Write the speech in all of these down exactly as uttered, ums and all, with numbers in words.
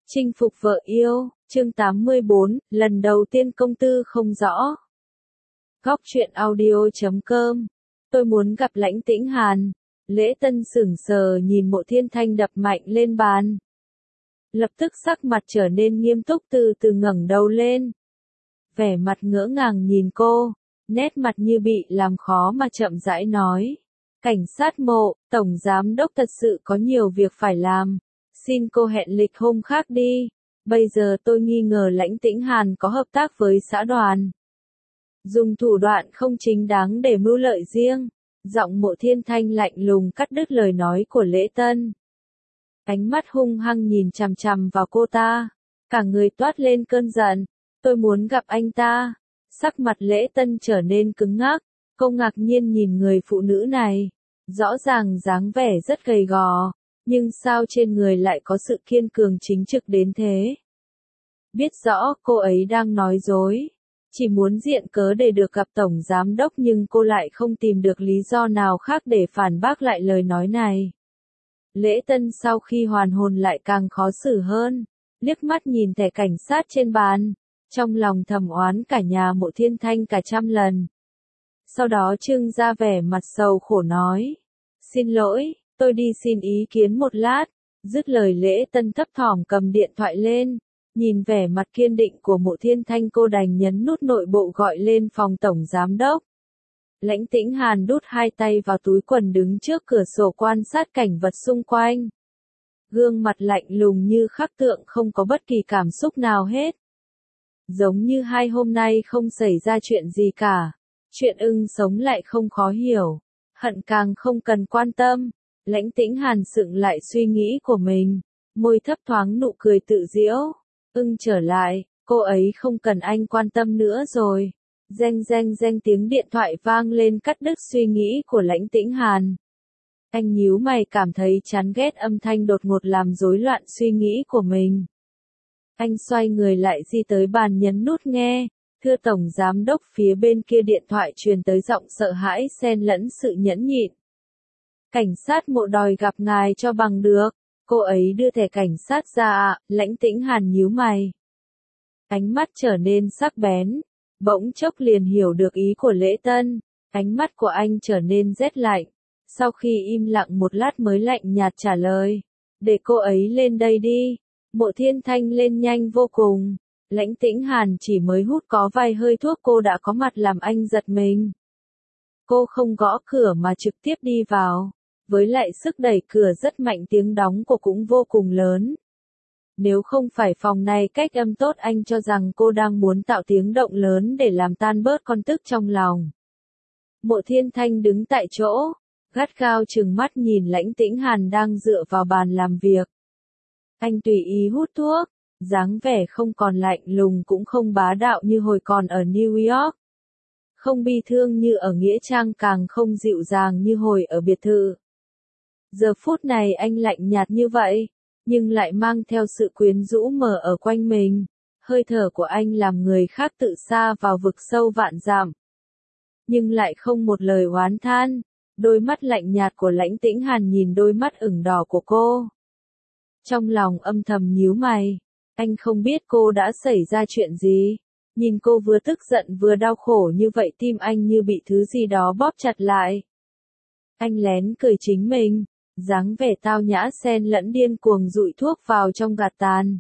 Chinh phục vợ yêu, chương tám mươi bốn, lần đầu tiên công tư không rõ. Góc truyện audio chấm com. Tôi muốn gặp Lãnh Tĩnh Hàn. Lễ Tân sững sờ nhìn Mộ Thiên Thanh đập mạnh lên bàn. Lập tức sắc mặt trở nên nghiêm túc, từ từ ngẩng đầu lên. Vẻ mặt ngỡ ngàng nhìn cô, nét mặt như bị làm khó mà chậm rãi nói. Cảnh sát Mộ, Tổng Giám Đốc thật sự có nhiều việc phải làm. Xin cô hẹn lịch hôm khác đi. Bây giờ tôi nghi ngờ Lãnh Tĩnh Hàn có hợp tác với xã đoàn. Dùng thủ đoạn không chính đáng để mưu lợi riêng. Giọng Mộ Thiên Thanh lạnh lùng cắt đứt lời nói của Lễ Tân. Ánh mắt hung hăng nhìn chằm chằm vào cô ta. Cả người toát lên cơn giận. Tôi muốn gặp anh ta. Sắc mặt Lễ Tân trở nên cứng ngắc. Cô ngạc nhiên nhìn người phụ nữ này. Rõ ràng dáng vẻ rất gầy gò. Nhưng sao trên người lại có sự kiên cường chính trực đến thế? Biết rõ cô ấy đang nói dối. Chỉ muốn diện cớ để được gặp Tổng Giám Đốc, nhưng cô lại không tìm được lý do nào khác để phản bác lại lời nói này. Lễ Tân sau khi hoàn hồn lại càng khó xử hơn. Liếc mắt nhìn thẻ cảnh sát trên bàn. Trong lòng thầm oán cả nhà Mộ Thiên Thanh cả trăm lần. Sau đó trưng ra vẻ mặt sầu khổ nói. Xin lỗi. Tôi đi xin ý kiến một lát. Dứt lời Lễ Tân thấp thỏm cầm điện thoại lên. Nhìn vẻ mặt kiên định của Mộ Thiên Thanh, cô đành nhấn nút nội bộ gọi lên phòng Tổng Giám Đốc. Lãnh Tĩnh Hàn đút hai tay vào túi quần đứng trước cửa sổ quan sát cảnh vật xung quanh. Gương mặt lạnh lùng như khắc tượng, không có bất kỳ cảm xúc nào hết. Giống như hai hôm nay không xảy ra chuyện gì cả. Chuyện ưng sống lại không khó hiểu. Hận càng không cần quan tâm. Lãnh Tĩnh Hàn sững lại suy nghĩ của mình, môi thấp thoáng nụ cười tự giễu. Ưng trở lại, cô ấy không cần anh quan tâm nữa rồi. Reng reng reng tiếng điện thoại vang lên cắt đứt suy nghĩ của Lãnh Tĩnh Hàn. Anh nhíu mày, cảm thấy chán ghét âm thanh đột ngột làm rối loạn suy nghĩ của mình. Anh xoay người lại di tới bàn nhấn nút nghe. Thưa Tổng Giám Đốc, phía bên kia điện thoại truyền tới giọng sợ hãi xen lẫn sự nhẫn nhịn. Cảnh sát Mộ đòi gặp ngài cho bằng được. Cô ấy đưa thẻ cảnh sát ra ạ. Lãnh Tĩnh Hàn nhíu mày. Ánh mắt trở nên sắc bén. Bỗng chốc liền hiểu được ý của Lễ Tân. Ánh mắt của anh trở nên rét lạnh. Sau khi im lặng một lát mới lạnh nhạt trả lời. Để cô ấy lên đây đi. Mộ Thiên Thanh lên nhanh vô cùng. Lãnh Tĩnh Hàn chỉ mới hút có vài hơi thuốc cô đã có mặt làm anh giật mình. Cô không gõ cửa mà trực tiếp đi vào. Với lại sức đẩy cửa rất mạnh, tiếng đóng của cũng vô cùng lớn. Nếu không phải phòng này cách âm tốt, anh cho rằng cô đang muốn tạo tiếng động lớn để làm tan bớt con tức trong lòng. Mộ Thiên Thanh đứng tại chỗ, gắt gao trừng mắt nhìn Lãnh Tĩnh Hàn đang dựa vào bàn làm việc. Anh tùy ý hút thuốc, dáng vẻ không còn lạnh lùng cũng không bá đạo như hồi còn ở New York. Không bi thương như ở Nghĩa Trang, càng không dịu dàng như hồi ở biệt thự. Giờ phút này anh lạnh nhạt như vậy, nhưng lại mang theo sự quyến rũ mờ ở quanh mình. Hơi thở của anh làm người khác tự sa vào vực sâu vạn dặm. Nhưng lại không một lời oán than. Đôi mắt lạnh nhạt của Lãnh Tĩnh Hàn nhìn đôi mắt ửng đỏ của cô. Trong lòng âm thầm nhíu mày. Anh không biết cô đã xảy ra chuyện gì. Nhìn cô vừa tức giận vừa đau khổ như vậy, tim anh như bị thứ gì đó bóp chặt lại. Anh lén cười chính mình. Dáng vẻ tao nhã xen lẫn điên cuồng dụi thuốc vào trong gạt tàn.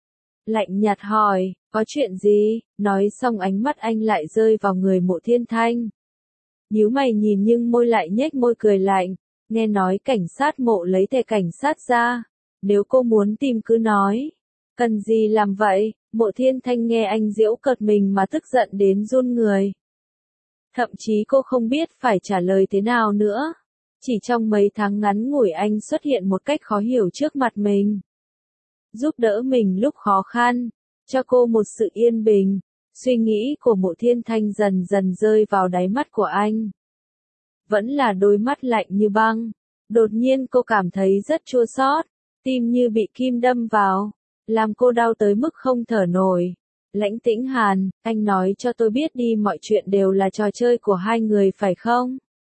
Lạnh nhạt hỏi, có chuyện gì? Nói xong ánh mắt anh lại rơi vào người Mộ Thiên Thanh. Nhíu mày nhìn nhưng môi lại nhếch môi cười lạnh. Nghe nói cảnh sát Mộ lấy thẻ cảnh sát ra. Nếu cô muốn tìm cứ nói. Cần gì làm vậy? Mộ Thiên Thanh nghe anh giễu cợt mình mà tức giận đến run người. Thậm chí cô không biết phải trả lời thế nào nữa. Chỉ trong mấy tháng ngắn ngủi anh xuất hiện một cách khó hiểu trước mặt mình. Giúp đỡ mình lúc khó khăn. Cho cô một sự yên bình. Suy nghĩ của Mộ Thiên Thanh dần dần rơi vào đáy mắt của anh. Vẫn là đôi mắt lạnh như băng. Đột nhiên cô cảm thấy rất chua xót. Tim như bị kim đâm vào. Làm cô đau tới mức không thở nổi. Lãnh Tĩnh Hàn, anh nói cho tôi biết đi, mọi chuyện đều là trò chơi của hai người phải không?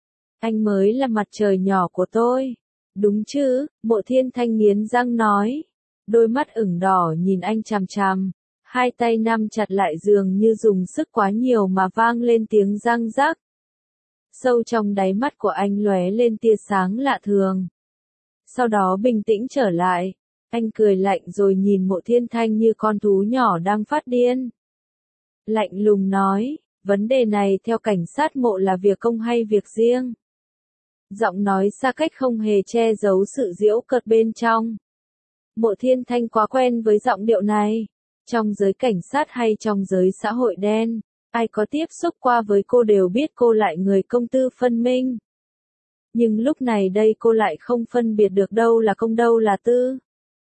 Anh mới là mặt trời nhỏ của tôi. Đúng chứ? Mộ Thiên Thanh nghiến răng nói. Đôi mắt ửng đỏ nhìn anh chằm chằm, hai tay nắm chặt lại dường như dùng sức quá nhiều mà vang lên tiếng răng rắc. Sâu trong đáy mắt của anh lóe lên tia sáng lạ thường. Sau đó bình tĩnh trở lại, anh cười lạnh rồi nhìn Mộ Thiên Thanh như con thú nhỏ đang phát điên. Lạnh lùng nói, vấn đề này theo cảnh sát Mộ là việc công hay việc riêng? Giọng nói xa cách không hề che giấu sự giễu cợt bên trong. Mộ Thiên Thanh quá quen với giọng điệu này. Trong giới cảnh sát hay trong giới xã hội đen, ai có tiếp xúc qua với cô đều biết cô lại người công tư phân minh. Nhưng lúc này đây cô lại không phân biệt được đâu là công đâu là tư.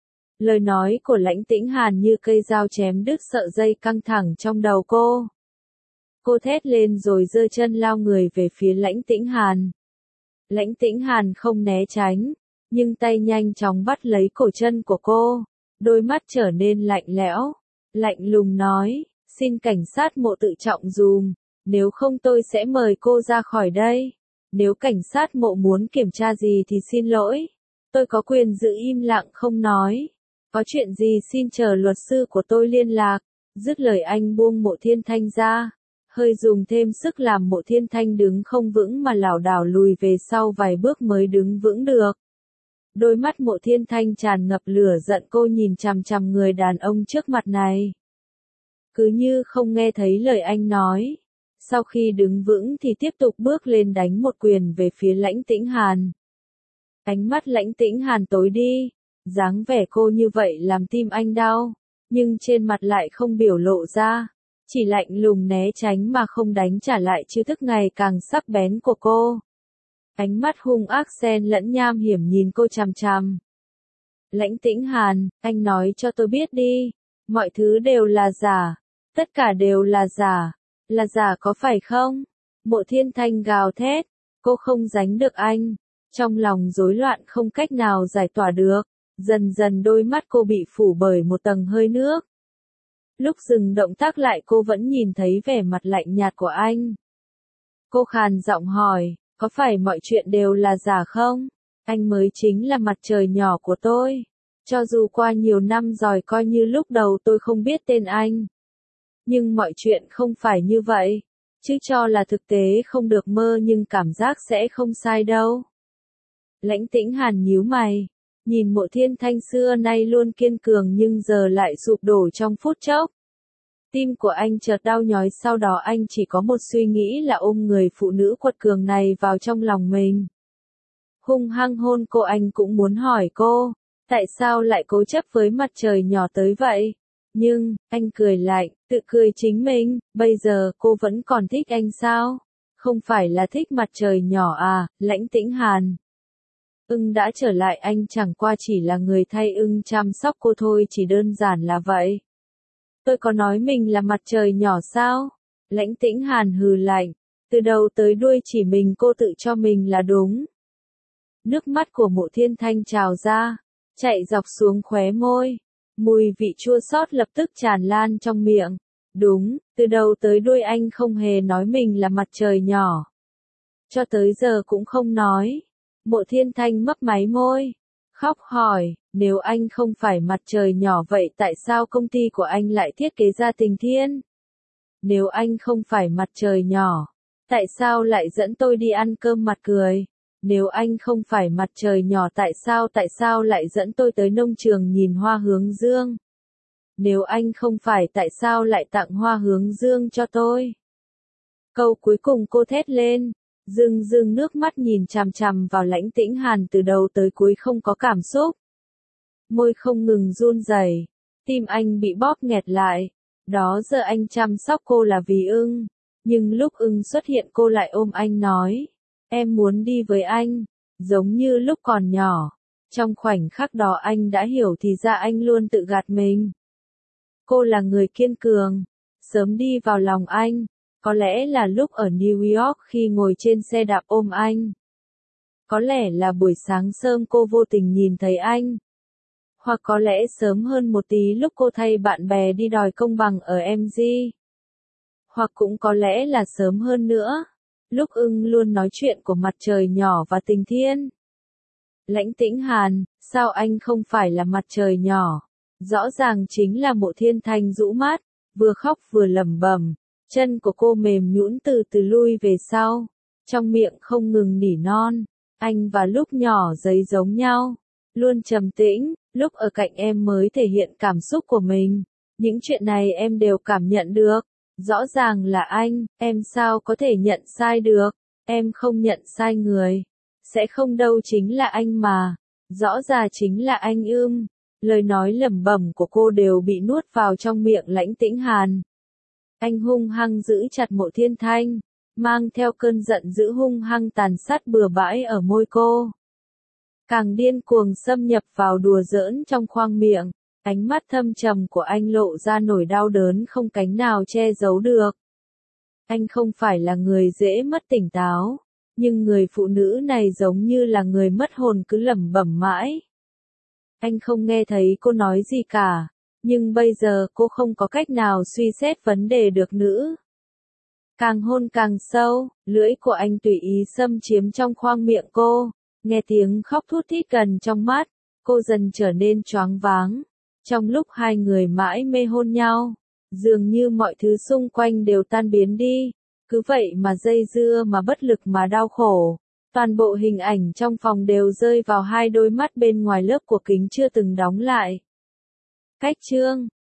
Lời nói của Lãnh Tĩnh Hàn như cây dao chém đứt sợi dây căng thẳng trong đầu cô. Cô thét lên rồi giơ chân lao người về phía Lãnh Tĩnh Hàn. Lãnh Tĩnh Hàn không né tránh, nhưng tay nhanh chóng bắt lấy cổ chân của cô, đôi mắt trở nên lạnh lẽo, lạnh lùng nói, xin cảnh sát Mộ tự trọng dùm, nếu không tôi sẽ mời cô ra khỏi đây. Nếu cảnh sát Mộ muốn kiểm tra gì thì xin lỗi, tôi có quyền giữ im lặng không nói. Có chuyện gì xin chờ luật sư của tôi liên lạc. Dứt lời anh buông Mộ Thiên Thanh ra, hơi dùng thêm sức làm Mộ Thiên Thanh đứng không vững mà lảo đảo lùi về sau vài bước mới đứng vững được. Đôi mắt Mộ Thiên Thanh tràn ngập lửa giận, cô nhìn chằm chằm người đàn ông trước mặt này. Cứ như không nghe thấy lời anh nói. Sau khi đứng vững thì tiếp tục bước lên đánh một quyền về phía Lãnh Tĩnh Hàn. Ánh mắt Lãnh Tĩnh Hàn tối đi, dáng vẻ cô như vậy làm tim anh đau, nhưng trên mặt lại không biểu lộ ra, chỉ lạnh lùng né tránh mà không đánh trả lại chiêu thức ngày càng sắc bén của cô. Ánh mắt hung ác xen lẫn nham hiểm nhìn cô chằm chằm. Lãnh Tĩnh Hàn, anh nói cho tôi biết đi, mọi thứ đều là giả, tất cả đều là giả, là giả có phải không? Mộ Thiên Thanh gào thét, cô không giành được anh, trong lòng rối loạn không cách nào giải tỏa được, dần dần đôi mắt cô bị phủ bởi một tầng hơi nước. Lúc dừng động tác lại cô vẫn nhìn thấy vẻ mặt lạnh nhạt của anh. Cô khàn giọng hỏi, có phải mọi chuyện đều là giả không? Anh mới chính là mặt trời nhỏ của tôi. Cho dù qua nhiều năm rồi coi như lúc đầu tôi không biết tên anh. Nhưng mọi chuyện không phải như vậy. Chứ cho là thực tế không được mơ nhưng cảm giác sẽ không sai đâu. Lãnh Tĩnh Hàn nhíu mày. Nhìn Mộ Thiên Thanh xưa nay luôn kiên cường nhưng giờ lại sụp đổ trong phút chốc. Tim của anh chợt đau nhói, sau đó anh chỉ có một suy nghĩ là ôm người phụ nữ quật cường này vào trong lòng mình. Hung hăng hôn cô. Anh cũng muốn hỏi cô, tại sao lại cố chấp với mặt trời nhỏ tới vậy? Nhưng, anh cười lạnh, tự cười chính mình, bây giờ cô vẫn còn thích anh sao? Không phải là thích mặt trời nhỏ à, Lãnh Tĩnh Hàn. Ưng đã trở lại, anh chẳng qua chỉ là người thay ưng chăm sóc cô thôi, chỉ đơn giản là vậy. Tôi có nói mình là mặt trời nhỏ sao? Lãnh Tĩnh Hàn hừ lạnh, từ đầu tới đuôi chỉ mình cô tự cho mình là đúng. Nước mắt của Mộ Thiên Thanh trào ra, chạy dọc xuống khóe môi, mùi vị chua xót lập tức tràn lan trong miệng. Đúng, từ đầu tới đuôi anh không hề nói mình là mặt trời nhỏ. Cho tới giờ cũng không nói. Mộ Thiên Thanh mấp máy môi, khóc hỏi, nếu anh không phải mặt trời nhỏ vậy tại sao công ty của anh lại thiết kế ra Tình Thiên? Nếu anh không phải mặt trời nhỏ, tại sao lại dẫn tôi đi ăn cơm mặt cười? Nếu anh không phải mặt trời nhỏ tại sao tại sao lại dẫn tôi tới nông trường nhìn hoa hướng dương? Nếu anh không phải tại sao lại tặng hoa hướng dương cho tôi? Câu cuối cùng cô thét lên. Rưng rưng nước mắt nhìn chằm chằm vào Lãnh Tĩnh Hàn từ đầu tới cuối không có cảm xúc. Môi không ngừng run rẩy, tim anh bị bóp nghẹt lại. Đó giờ anh chăm sóc cô là vì ưng, nhưng lúc ưng xuất hiện cô lại ôm anh nói, em muốn đi với anh, giống như lúc còn nhỏ. Trong khoảnh khắc đó anh đã hiểu thì ra anh luôn tự gạt mình. Cô là người kiên cường, sớm đi vào lòng anh. Có lẽ là lúc ở New York khi ngồi trên xe đạp ôm anh. Có lẽ là buổi sáng sớm cô vô tình nhìn thấy anh. Hoặc có lẽ sớm hơn một tí lúc cô thay bạn bè đi đòi công bằng ở em giê. Hoặc cũng có lẽ là sớm hơn nữa, lúc ưng luôn nói chuyện của mặt trời nhỏ và Tình Thiên. Lãnh Tĩnh Hàn, sao anh không phải là mặt trời nhỏ? Rõ ràng chính là Mộ Thiên Thanh rũ mắt, vừa khóc vừa lẩm bẩm, chân của cô mềm nhũn từ từ lui về sau, trong miệng không ngừng nỉ non, anh và lúc nhỏ giấy giống nhau, luôn trầm tĩnh, lúc ở cạnh em mới thể hiện cảm xúc của mình, những chuyện này em đều cảm nhận được, rõ ràng là anh, em sao có thể nhận sai được, em không nhận sai người, sẽ không đâu chính là anh mà, rõ ràng chính là anh ưm. Lời nói lẩm bẩm của cô đều bị nuốt vào trong miệng Lãnh Tĩnh Hàn. Anh hung hăng giữ chặt Mộ Thiên Thanh, mang theo cơn giận dữ hung hăng tàn sát bừa bãi ở môi cô. Càng điên cuồng xâm nhập vào đùa giỡn trong khoang miệng, ánh mắt thâm trầm của anh lộ ra nỗi đau đớn không cánh nào che giấu được. Anh không phải là người dễ mất tỉnh táo, nhưng người phụ nữ này giống như là người mất hồn cứ lẩm bẩm mãi. Anh không nghe thấy cô nói gì cả, nhưng bây giờ cô không có cách nào suy xét vấn đề được nữa. Càng hôn càng sâu, lưỡi của anh tùy ý xâm chiếm trong khoang miệng cô, nghe tiếng khóc thút thít gần trong mắt, cô dần trở nên choáng váng. Trong lúc hai người mãi mê hôn nhau, dường như mọi thứ xung quanh đều tan biến đi, cứ vậy mà dây dưa mà bất lực mà đau khổ. Toàn bộ hình ảnh trong phòng đều rơi vào hai đôi mắt bên ngoài lớp của kính chưa từng đóng lại. Cách chương